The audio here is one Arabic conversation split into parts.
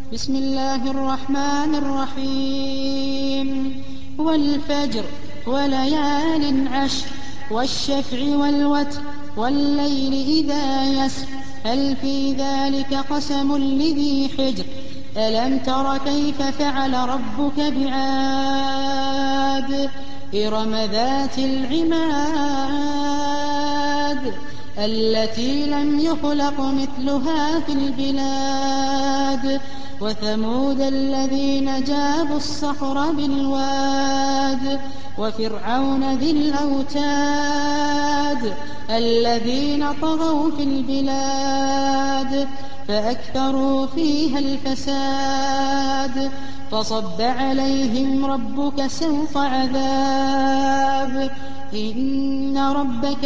بسم الله الرحمن الرحيم والفجر وليال عشر والشفع والوتر والليل إذا يسر هل في ذلك قسم لذي حجر ألم تر كيف فعل ربك بعاد إرم ذات العماد التي لم يخلق مثلها في البلاد وثمود الذين جابوا الصخر بالواد وفرعون ذي الأوتاد الذين طغوا في البلاد فأكثروا فيها الفساد فصب عليهم ربك سوط عذاب إن ربك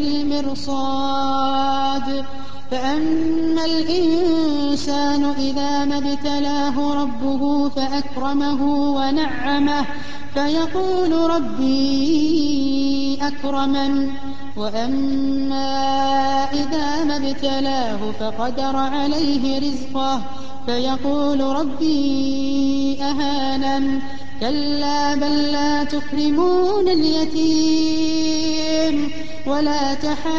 لبالمرصاد فأما الإنسان إذا ما ابتلاه ربه فأكرمه ونعمه فيقول ربي أكرمن وأما إذا ما ابتلاه فقدر عليه رزقه فيقول ربي أهانن كلا بل لا تكرمون اليتيم ولا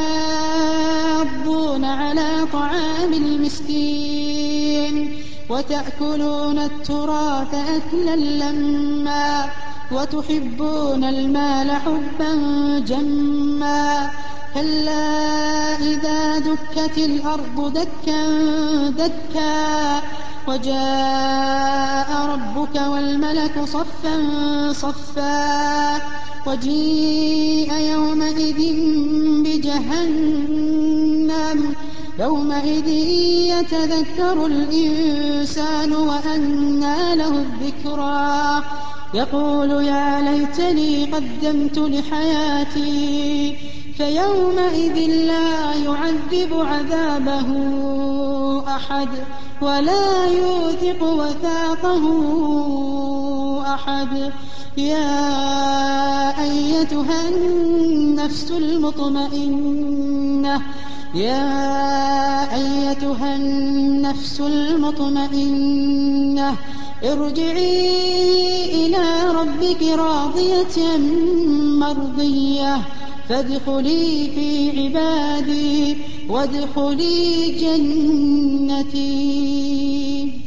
تحاضون على طعام المسكين وتأكلون التراث أكلا لما وتحبون المال حبا جما كلا إذا دكت الأرض دكا دكا وجاء ربك والملك صفا صفا وجيء يومئذ بجهنم يومئذ يتذكر الإنسان وأنى له الذكرى يقول يا ليتني قدمت لحياتي فيومئذ لا يعذب عذابه أحد ولا يوثق وثاقه أحد يا أيتها النفس المطمئنة ارجعي إلى ربك راضية مرضية فادخلي في عبادي وادخلي جنتي.